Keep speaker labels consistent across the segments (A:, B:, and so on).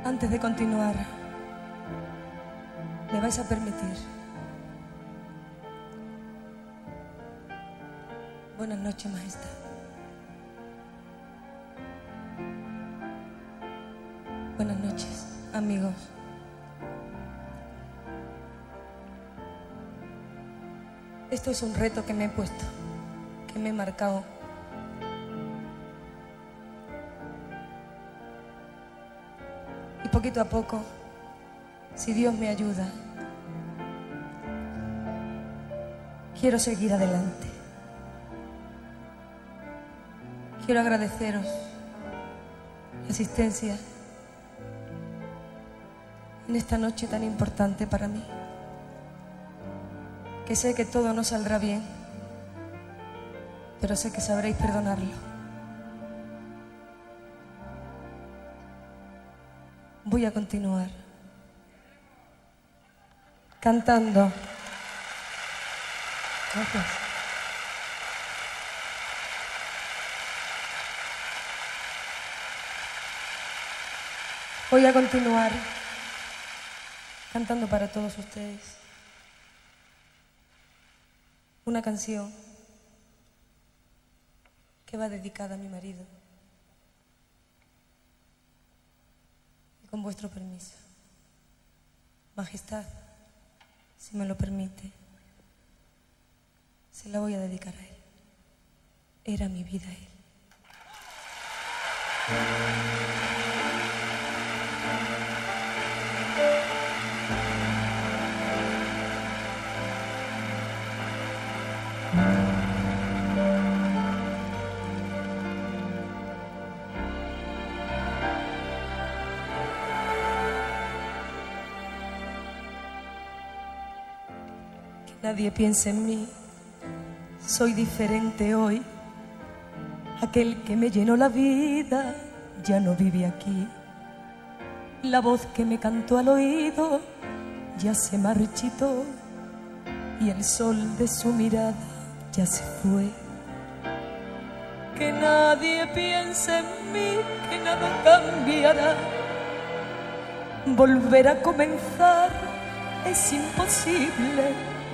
A: Antes de continuar, me vais a permitir. Buenas noches, Majestad. Buenas noches, amigos. Esto es un reto que me he puesto, que me he marcado. Y poquito a poco, si Dios me ayuda, quiero seguir adelante. Quiero agradeceros la asistencia en esta noche tan importante para mí, que sé que todo no saldrá bien, pero sé que sabréis perdonarlo. Voy a continuar cantando. Gracias. Voy a continuar cantando para todos ustedes una canción que va dedicada a mi marido. Y con vuestro permiso, Majestad, si me lo permite, se la voy a dedicar a él. Era mi vida él. Nadie piense en mí, soy diferente hoy. Aquel que me llenó la vida ya no vive aquí. La voz que me cantó al oído ya se marchitó y el sol de su mirada ya se fue. Que nadie piense en mí, que nada cambiará. Volver a comenzar es imposible.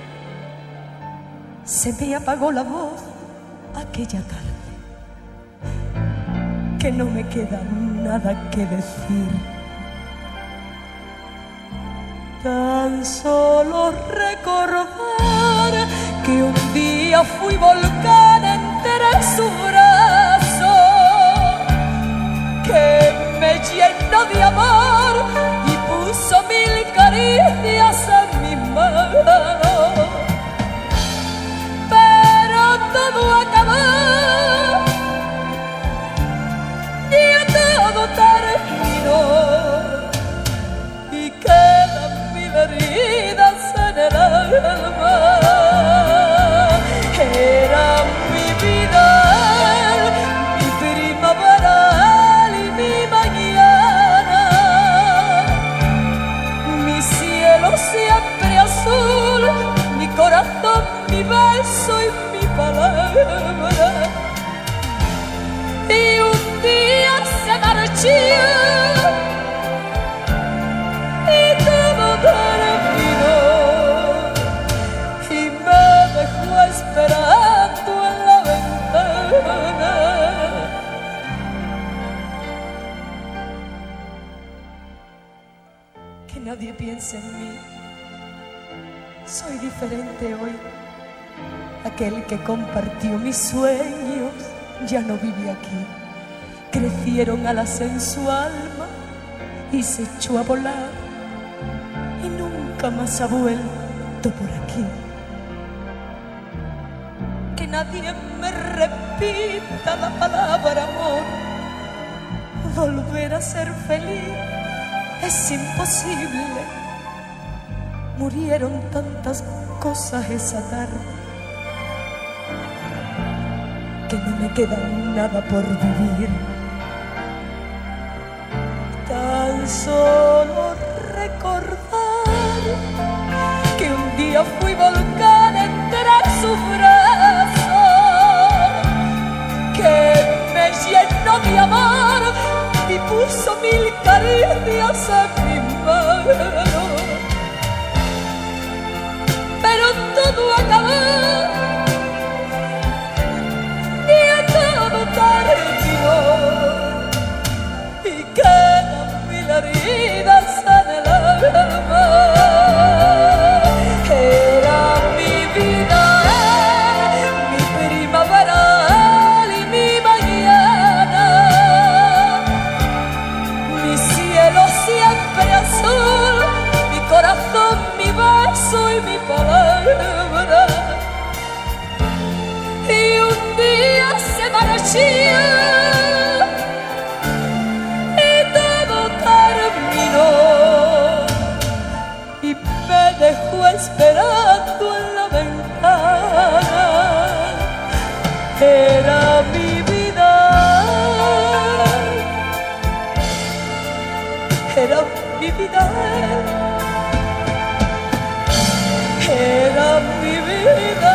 A: Se me apagó la voz aquella tarde, que no me queda nada que decir. Tan solo recordar que un día fui volcán entre su brazo, que me llenó de amor y puso 1000 caricias en mi mano. Todo acabó, ya todo terminó y quedan mil heridas en el alma. Era mi vida, mi primavera y mi mañana, mi cielo siempre azul, mi corazón, mi beso y palabra. Y un día se marchó y todo terminó y me dejó esperando en la ventana. Que nadie piense en mí, soy diferente hoy. Aquel que compartió mis sueños ya no vive aquí. Crecieron alas en su alma y se echó a volar y nunca más ha vuelto por aquí. Que nadie me repita la palabra amor. Volver a ser feliz es imposible. Murieron tantas cosas esa tarde que no me queda nada por vivir. Tan solo recordar que un día fui volcán entre sus brazos, que me llenó de amor y puso 1000 caricias caricias en mi mano, pero todo acabó y todo terminó y quedan mil heridas en el alma. Era mi vida, mi primavera y mi mañana, mi cielo siempre azul, mi corazón, mi beso y mi palabra. Y un día se marchó y todo terminó y me dejó esperando en la ventana. Era mi vida, era mi vida, era mi vida.